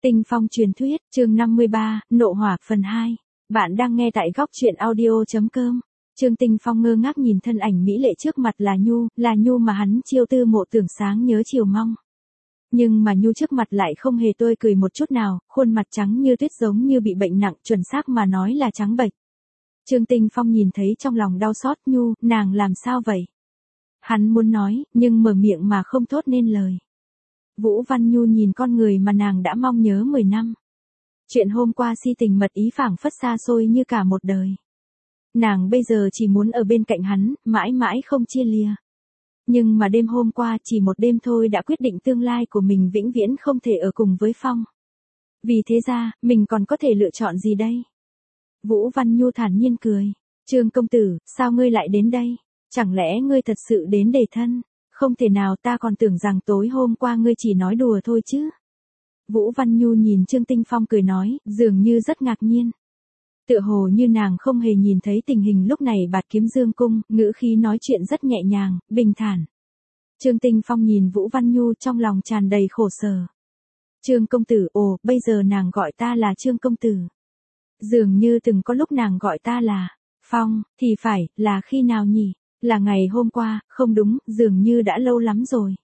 Tinh Phong truyền thuyết, chương 53, Nộ hỏa phần 2. Bạn đang nghe tại góc truyện audio.com. Trương Tinh Phong ngơ ngác nhìn thân ảnh mỹ lệ trước mặt là Nhu mà hắn chiêu tư mộ tưởng sáng nhớ chiều mong. Nhưng mà Nhu trước mặt lại không hề tươi cười một chút nào, khuôn mặt trắng như tuyết giống như bị bệnh nặng, chuẩn xác mà nói là trắng bệch. Trương Tinh Phong nhìn thấy trong lòng đau xót Nhu, nàng làm sao vậy? Hắn muốn nói, nhưng mở miệng mà không thốt nên lời. Vũ Văn Nhu nhìn con người mà nàng đã mong nhớ 10 năm. Chuyện hôm qua si tình mật ý phảng phất xa xôi như cả một đời. Nàng bây giờ chỉ muốn ở bên cạnh hắn, mãi mãi không chia lìa. Nhưng mà đêm hôm qua chỉ một đêm thôi đã quyết định tương lai của mình vĩnh viễn không thể ở cùng với Phong. Vì thế ra, mình còn có thể lựa chọn gì đây? Vũ Văn Nhu thản nhiên cười. Trương công tử, sao ngươi lại đến đây? Chẳng lẽ ngươi thật sự đến để thân? Không thể nào, ta còn tưởng rằng tối hôm qua ngươi chỉ nói đùa thôi chứ. Vũ Văn Nhu nhìn Trương Tinh Phong cười nói, dường như rất ngạc nhiên. Tựa hồ như nàng không hề nhìn thấy tình hình lúc này Bạt Kiếm Dương cung, ngữ khí nói chuyện rất nhẹ nhàng, bình thản. Trương Tinh Phong nhìn Vũ Văn Nhu trong lòng tràn đầy khổ sở. Trương công tử, ồ, bây giờ nàng gọi ta là Trương công tử. Dường như từng có lúc nàng gọi ta là Phong, thì phải, là khi nào nhỉ? Là ngày hôm qua, không đúng, dường như đã lâu lắm rồi.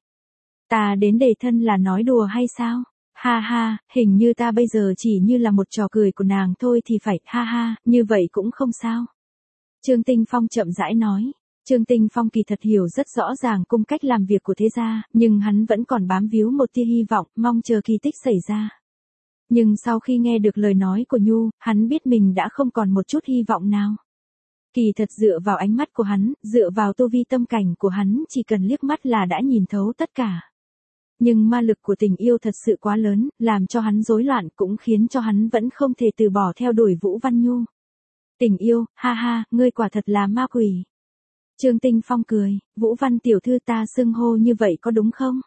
Ta đến đề thân là nói đùa hay sao? Ha ha, hình như ta bây giờ chỉ như là một trò cười của nàng thôi thì phải, ha ha, như vậy cũng không sao. Trương Tinh Phong chậm rãi nói. Trương Tinh Phong kỳ thật hiểu rất rõ ràng cung cách làm việc của thế gia, nhưng hắn vẫn còn bám víu một tia hy vọng, mong chờ kỳ tích xảy ra. Nhưng sau khi nghe được lời nói của Nhu, hắn biết mình đã không còn một chút hy vọng nào. Kỳ thật dựa vào ánh mắt của hắn, dựa vào tu vi tâm cảnh của hắn chỉ cần liếc mắt là đã nhìn thấu tất cả. Nhưng ma lực của tình yêu thật sự quá lớn, làm cho hắn rối loạn cũng khiến cho hắn vẫn không thể từ bỏ theo đuổi Vũ Văn Nhu. Tình yêu, ha ha, ngươi quả thật là ma quỷ. Trương Tinh Phong cười, Vũ Văn tiểu thư ta xưng hô như vậy có đúng không?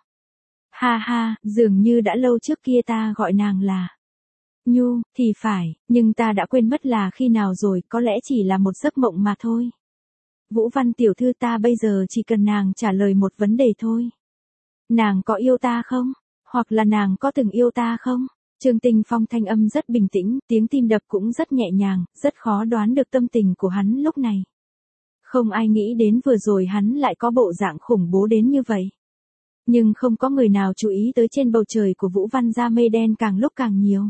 Ha ha, dường như đã lâu trước kia ta gọi nàng là Nhu, thì phải, nhưng ta đã quên mất là khi nào rồi, có lẽ chỉ là một giấc mộng mà thôi. Vũ Văn tiểu thư ta bây giờ chỉ cần nàng trả lời một vấn đề thôi. Nàng có yêu ta không? Hoặc là nàng có từng yêu ta không? Trương Tinh Phong thanh âm rất bình tĩnh, tiếng tim đập cũng rất nhẹ nhàng, rất khó đoán được tâm tình của hắn lúc này. Không ai nghĩ đến vừa rồi hắn lại có bộ dạng khủng bố đến như vậy. Nhưng không có người nào chú ý tới trên bầu trời của Vũ Văn gia mây đen càng lúc càng nhiều.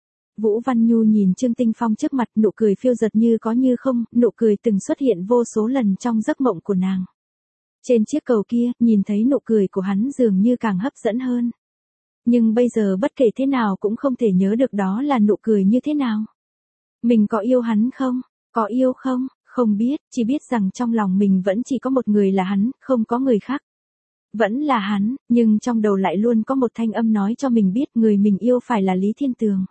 Vũ Văn Nhu nhìn Trương Tinh Phong trước mặt, nụ cười phiêu dật như có như không, nụ cười từng xuất hiện vô số lần trong giấc mộng của nàng. Trên chiếc cầu kia, nhìn thấy nụ cười của hắn dường như càng hấp dẫn hơn. Nhưng bây giờ bất kể thế nào cũng không thể nhớ được đó là nụ cười như thế nào. Mình có yêu hắn không? Có yêu không? Không biết, chỉ biết rằng trong lòng mình vẫn chỉ có một người là hắn, không có người khác. Vẫn là hắn, nhưng trong đầu lại luôn có một thanh âm nói cho mình biết người mình yêu phải là Lý Thiên Tường.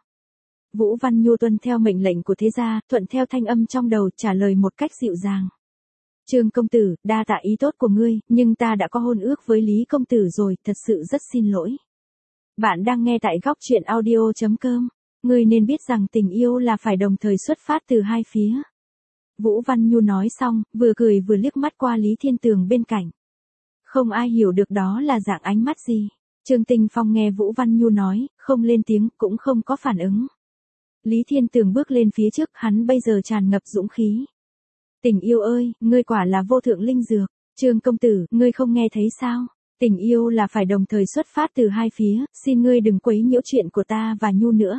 Vũ Văn Nhu tuân theo mệnh lệnh của thế gia, thuận theo thanh âm trong đầu trả lời một cách dịu dàng. Trương công tử, đa tạ ý tốt của ngươi, nhưng ta đã có hôn ước với Lý công tử rồi, thật sự rất xin lỗi. Bạn đang nghe tại góc truyện audio.com. Ngươi nên biết rằng tình yêu là phải đồng thời xuất phát từ hai phía. Vũ Văn Nhu nói xong, vừa cười vừa liếc mắt qua Lý Thiên Tường bên cạnh. Không ai hiểu được đó là dạng ánh mắt gì. Trương Tinh Phong nghe Vũ Văn Nhu nói, không lên tiếng, cũng không có phản ứng. Lý Thiên Tường bước lên phía trước, hắn bây giờ tràn ngập dũng khí. Tình yêu ơi, ngươi quả là vô thượng linh dược. Trương công tử, ngươi không nghe thấy sao? Tình yêu là phải đồng thời xuất phát từ hai phía, xin ngươi đừng quấy nhiễu chuyện của ta và Nhu nữa.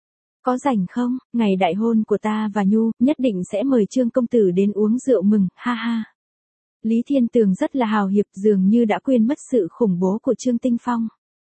Có rảnh không? Ngày đại hôn của ta và Nhu, nhất định sẽ mời Trương công tử đến uống rượu mừng, ha ha. Lý Thiên Tường rất là hào hiệp, dường như đã quên mất sự khủng bố của Trương Tinh Phong.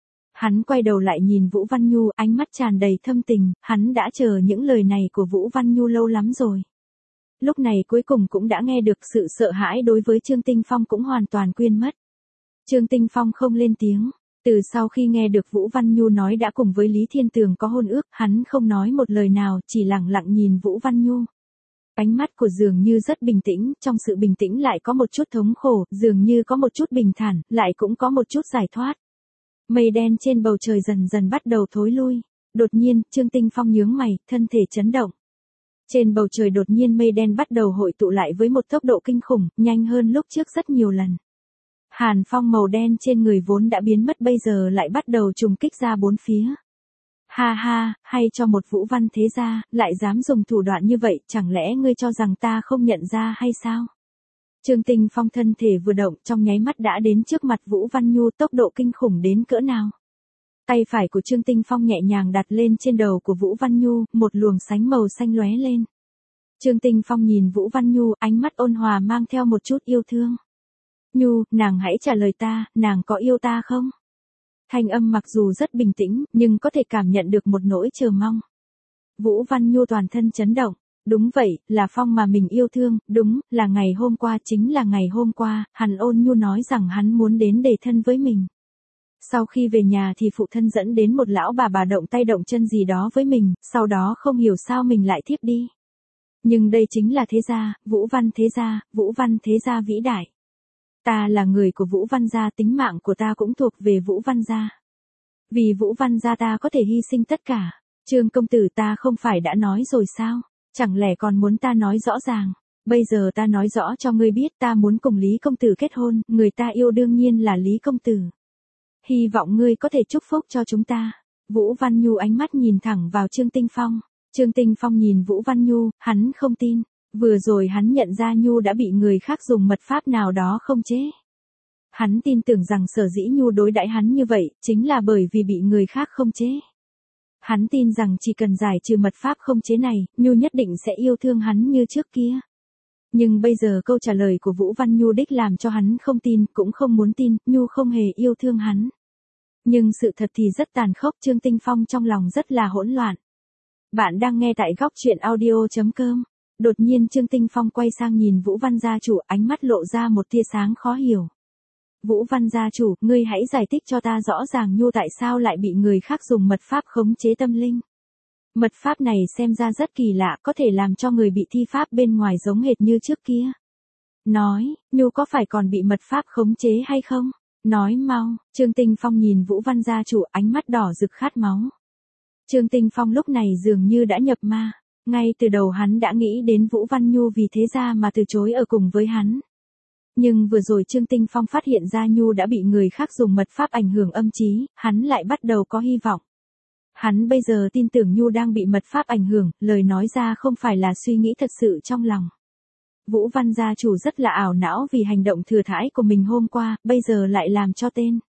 Hắn quay đầu lại nhìn Vũ Văn Nhu, ánh mắt tràn đầy thâm tình, hắn đã chờ những lời này của Vũ Văn Nhu lâu lắm rồi. Lúc này cuối cùng cũng đã nghe được, sự sợ hãi đối với Trương Tinh Phong cũng hoàn toàn quên mất. Trương Tinh Phong không lên tiếng. Từ sau khi nghe được Vũ Văn Nhu nói đã cùng với Lý Thiên Tường có hôn ước, hắn không nói một lời nào, chỉ lặng lặng nhìn Vũ Văn Nhu. Ánh mắt của dường như rất bình tĩnh, trong sự bình tĩnh lại có một chút thống khổ, dường như có một chút bình thản, lại cũng có một chút giải thoát. Mây đen trên bầu trời dần dần bắt đầu thối lui. Đột nhiên, Trương Tinh Phong nhướng mày, thân thể chấn động. Trên bầu trời đột nhiên mây đen bắt đầu hội tụ lại với một tốc độ kinh khủng, nhanh hơn lúc trước rất nhiều lần. Hàn phong màu đen trên người vốn đã biến mất bây giờ lại bắt đầu trùng kích ra bốn phía. Ha ha, hay cho một Vũ Văn thế gia, lại dám dùng thủ đoạn như vậy, chẳng lẽ ngươi cho rằng ta không nhận ra hay sao? Trương Tinh Phong thân thể vừa động trong nháy mắt đã đến trước mặt Vũ Văn Nhu, tốc độ kinh khủng đến cỡ nào. Tay phải của Trương Tinh Phong nhẹ nhàng đặt lên trên đầu của Vũ Văn Nhu, một luồng sánh màu xanh lóe lên. Trương Tinh Phong nhìn Vũ Văn Nhu, ánh mắt ôn hòa mang theo một chút yêu thương. Nhu, nàng hãy trả lời ta, nàng có yêu ta không? Thanh âm mặc dù rất bình tĩnh, nhưng có thể cảm nhận được một nỗi chờ mong. Vũ Văn Nhu toàn thân chấn động. Đúng vậy, là Phong mà mình yêu thương, đúng, là ngày hôm qua, chính là ngày hôm qua, hắn ôn nhu nói rằng hắn muốn đến đề thân với mình. Sau khi về nhà thì phụ thân dẫn đến một lão bà động tay động chân gì đó với mình, sau đó không hiểu sao mình lại thiếp đi. Nhưng đây chính là thế gia, Vũ Văn thế gia vĩ đại. Ta là người của Vũ Văn gia, tính mạng của ta cũng thuộc về Vũ Văn gia. Vì Vũ Văn gia ta có thể hy sinh tất cả. Trương công tử, ta không phải đã nói rồi sao? Chẳng lẽ còn muốn ta nói rõ ràng? Bây giờ ta nói rõ cho ngươi biết, ta muốn cùng Lý công tử kết hôn, người ta yêu đương nhiên là Lý công tử. Hy vọng ngươi có thể chúc phúc cho chúng ta. Vũ Văn Nhu ánh mắt nhìn thẳng vào Trương Tinh Phong. Trương Tinh Phong nhìn Vũ Văn Nhu, hắn không tin. Vừa rồi hắn nhận ra Nhu đã bị người khác dùng mật pháp nào đó không chế. Hắn tin tưởng rằng sở dĩ Nhu đối đãi hắn như vậy, chính là bởi vì bị người khác không chế. Hắn tin rằng chỉ cần giải trừ mật pháp không chế này, Nhu nhất định sẽ yêu thương hắn như trước kia. Nhưng bây giờ câu trả lời của Vũ Văn Nhu đích làm cho hắn không tin, cũng không muốn tin, Nhu không hề yêu thương hắn. Nhưng sự thật thì rất tàn khốc, Trương Tinh Phong trong lòng rất là hỗn loạn. Bạn đang nghe tại góc truyện audio.com. Đột nhiên Trương Tinh Phong quay sang nhìn Vũ Văn gia chủ, ánh mắt lộ ra một tia sáng khó hiểu. Vũ Văn gia chủ, ngươi hãy giải thích cho ta rõ ràng Nhu tại sao lại bị người khác dùng mật pháp khống chế tâm linh. Mật pháp này xem ra rất kỳ lạ, có thể làm cho người bị thi pháp bên ngoài giống hệt như trước kia. Nói, Nhu có phải còn bị mật pháp khống chế hay không? Nói mau. Trương Tinh Phong nhìn Vũ Văn gia chủ, ánh mắt đỏ rực khát máu. Trương Tinh Phong lúc này dường như đã nhập ma. Ngay từ đầu hắn đã nghĩ đến Vũ Văn Nhu vì thế ra mà từ chối ở cùng với hắn. Nhưng vừa rồi Trương Tinh Phong phát hiện ra Nhu đã bị người khác dùng mật pháp ảnh hưởng âm trí, hắn lại bắt đầu có hy vọng. Hắn bây giờ tin tưởng Nhu đang bị mật pháp ảnh hưởng, lời nói ra không phải là suy nghĩ thật sự trong lòng. Vũ Văn gia chủ rất là ảo não vì hành động thừa thãi của mình hôm qua, bây giờ lại làm cho tên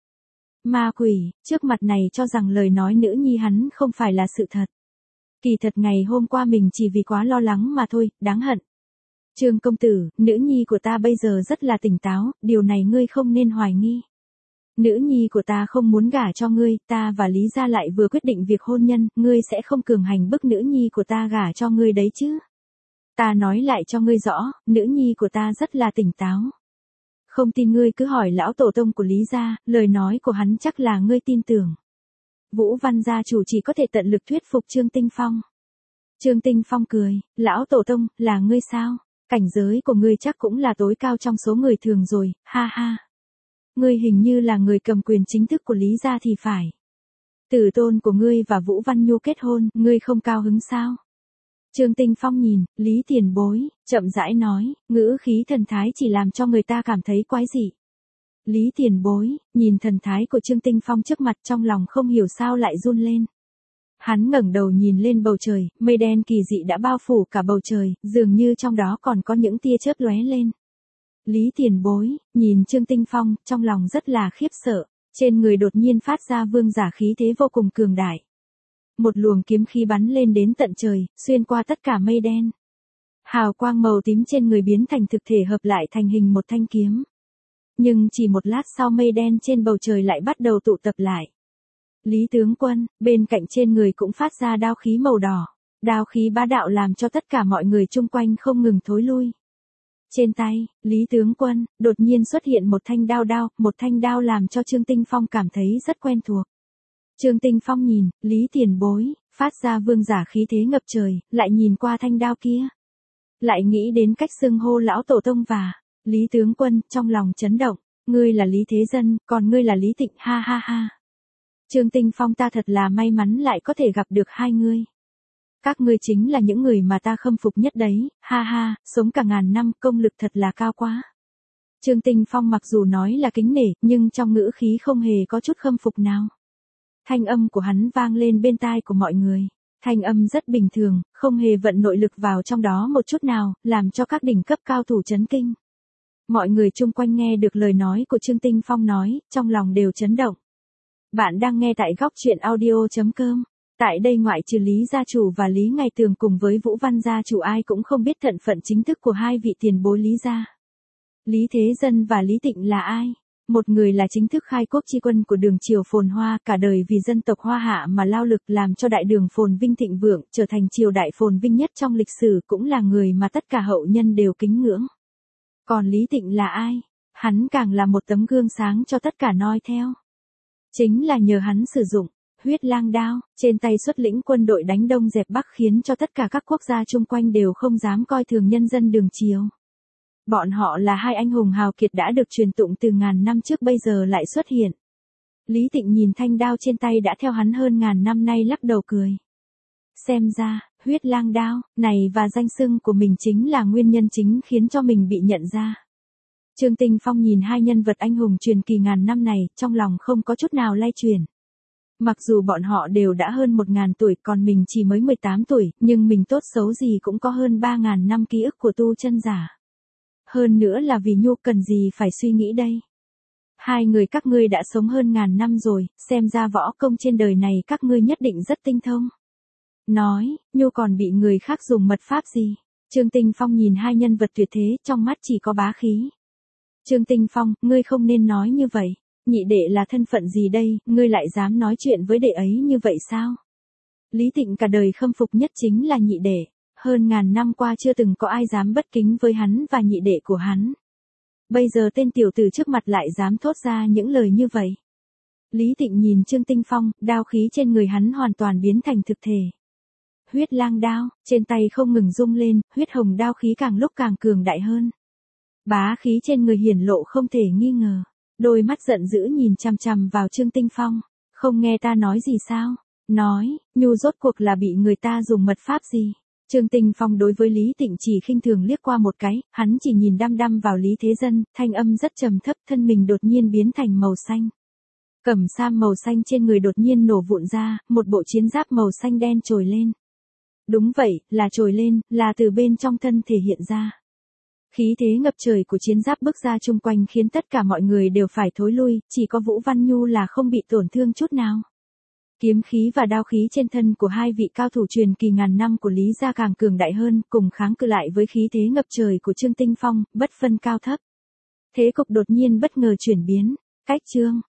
ma quỷ, trước mặt này cho rằng lời nói nữ nhi hắn không phải là sự thật. Kỳ thật ngày hôm qua mình chỉ vì quá lo lắng mà thôi, đáng hận. Trương công tử, nữ nhi của ta bây giờ rất là tỉnh táo, điều này ngươi không nên hoài nghi. Nữ nhi của ta không muốn gả cho ngươi, ta và Lý gia lại vừa quyết định việc hôn nhân, ngươi sẽ không cường hành bức nữ nhi của ta gả cho ngươi đấy chứ. Ta nói lại cho ngươi rõ, nữ nhi của ta rất là tỉnh táo. Không tin ngươi cứ hỏi lão tổ tông của Lý gia, lời nói của hắn chắc là ngươi tin tưởng. Vũ Văn gia chủ chỉ có thể tận lực thuyết phục Trương Tinh Phong. Trương Tinh Phong cười, lão tổ tông, là ngươi sao? Cảnh giới của ngươi chắc cũng là tối cao trong số người thường rồi, ha ha. Ngươi hình như là người cầm quyền chính thức của Lý gia thì phải. Tử tôn của ngươi và Vũ Văn Nhu kết hôn, ngươi không cao hứng sao? Trương Tinh Phong nhìn, Lý tiền bối, chậm rãi nói, ngữ khí thần thái chỉ làm cho người ta cảm thấy quái dị. Lý tiền bối, nhìn thần thái của Trương Tinh Phong trước mặt trong lòng không hiểu sao lại run lên. Hắn ngẩng đầu nhìn lên bầu trời, mây đen kỳ dị đã bao phủ cả bầu trời, dường như trong đó còn có những tia chớp lóe lên. Lý tiền bối, nhìn Trương Tinh Phong, trong lòng rất là khiếp sợ, trên người đột nhiên phát ra vương giả khí thế vô cùng cường đại. Một luồng kiếm khí bắn lên đến tận trời, xuyên qua tất cả mây đen. Hào quang màu tím trên người biến thành thực thể hợp lại thành hình một thanh kiếm. Nhưng chỉ một lát sau mây đen trên bầu trời lại bắt đầu tụ tập lại. Lý tướng quân, bên cạnh trên người cũng phát ra đao khí màu đỏ. Đao khí bá đạo làm cho tất cả mọi người chung quanh không ngừng thối lui. Trên tay, Lý tướng quân, đột nhiên xuất hiện một thanh đao làm cho Trương Tinh Phong cảm thấy rất quen thuộc. Trương Tinh Phong nhìn, Lý tiền bối, phát ra vương giả khí thế ngập trời, lại nhìn qua thanh đao kia. Lại nghĩ đến cách xưng hô lão tổ tông và Lý tướng quân, trong lòng chấn động, ngươi là Lý Thế Dân, còn ngươi là Lý Tịnh, ha ha ha. Trương Tinh Phong, ta thật là may mắn lại có thể gặp được hai ngươi. Các ngươi chính là những người mà ta khâm phục nhất đấy, ha ha, sống cả ngàn năm, công lực thật là cao quá. Trương Tinh Phong mặc dù nói là kính nể, nhưng trong ngữ khí không hề có chút khâm phục nào. Thanh âm của hắn vang lên bên tai của mọi người. Thanh âm rất bình thường, không hề vận nội lực vào trong đó một chút nào, làm cho các đỉnh cấp cao thủ chấn kinh. Mọi người chung quanh nghe được lời nói của Trương Tinh Phong nói, trong lòng đều chấn động. Bạn đang nghe tại góc truyện audio.com. Tại đây ngoại trừ Lý gia chủ và Lý Ngày Tường cùng với Vũ Văn gia chủ ai cũng không biết thân phận chính thức của hai vị tiền bối Lý gia. Lý Thế Dân và Lý Tịnh là ai? Một người là chính thức khai quốc chi quân của đường triều phồn hoa, cả đời vì dân tộc Hoa Hạ mà lao lực làm cho đại đường phồn vinh thịnh vượng, trở thành triều đại phồn vinh nhất trong lịch sử, cũng là người mà tất cả hậu nhân đều kính ngưỡng. Còn Lý Tịnh là ai? Hắn càng là một tấm gương sáng cho tất cả noi theo. Chính là nhờ hắn sử dụng huyết lang đao, trên tay xuất lĩnh quân đội đánh Đông dẹp Bắc, khiến cho tất cả các quốc gia chung quanh đều không dám coi thường nhân dân đường triều. Bọn họ là hai anh hùng hào kiệt đã được truyền tụng từ ngàn năm trước, bây giờ lại xuất hiện. Lý Tịnh nhìn thanh đao trên tay đã theo hắn hơn ngàn năm nay, lắc đầu cười. Xem ra, huyết lang đao này và danh xưng của mình chính là nguyên nhân chính khiến cho mình bị nhận ra. Trương Tinh Phong nhìn hai nhân vật anh hùng truyền kỳ ngàn năm này, trong lòng không có chút nào lay chuyển. Mặc dù bọn họ đều đã hơn 1000 tuổi, còn mình chỉ mới 18 tuổi, nhưng mình tốt xấu gì cũng có hơn 3000 năm ký ức của tu chân giả. Hơn nữa là vì Nhu, cần gì phải suy nghĩ đây. Hai người các ngươi đã sống hơn ngàn năm rồi, xem ra võ công trên đời này các ngươi nhất định rất tinh thông. Nói, Nhu còn bị người khác dùng mật pháp gì? Trương Tinh Phong nhìn hai nhân vật tuyệt thế, trong mắt chỉ có bá khí. Trương Tinh Phong, ngươi không nên nói như vậy. Nhị đệ là thân phận gì đây, ngươi lại dám nói chuyện với đệ ấy như vậy sao? Lý Tịnh cả đời khâm phục nhất chính là nhị đệ. Hơn ngàn năm qua chưa từng có ai dám bất kính với hắn và nhị đệ của hắn. Bây giờ tên tiểu tử trước mặt lại dám thốt ra những lời như vậy. Lý Tịnh nhìn Trương Tinh Phong, đao khí trên người hắn hoàn toàn biến thành thực thể. Huyết lang đao, trên tay không ngừng rung lên, huyết hồng đao khí càng lúc càng cường đại hơn. Bá khí trên người hiển lộ không thể nghi ngờ. Đôi mắt giận dữ nhìn chằm chằm vào Trương Tinh Phong. Không nghe ta nói gì sao? Nói, Nhu rốt cuộc là bị người ta dùng mật pháp gì? Trương Tinh Phong đối với Lý Tịnh chỉ khinh thường liếc qua một cái, hắn chỉ nhìn đăm đăm vào Lý Thế Dân, thanh âm rất trầm thấp, thân mình đột nhiên biến thành màu xanh. Cẩm sam màu xanh trên người đột nhiên nổ vụn ra, một bộ chiến giáp màu xanh đen trồi lên. Đúng vậy, là trồi lên, là từ bên trong thân thể hiện ra. Khí thế ngập trời của chiến giáp bước ra chung quanh khiến tất cả mọi người đều phải thối lui, chỉ có Vũ Văn Nhu là không bị tổn thương chút nào. Kiếm khí và đao khí trên thân của hai vị cao thủ truyền kỳ ngàn năm của Lý gia càng cường đại hơn, cùng kháng cự lại với khí thế ngập trời của Trương Tinh Phong, bất phân cao thấp. Thế cục đột nhiên bất ngờ chuyển biến. Cách Trương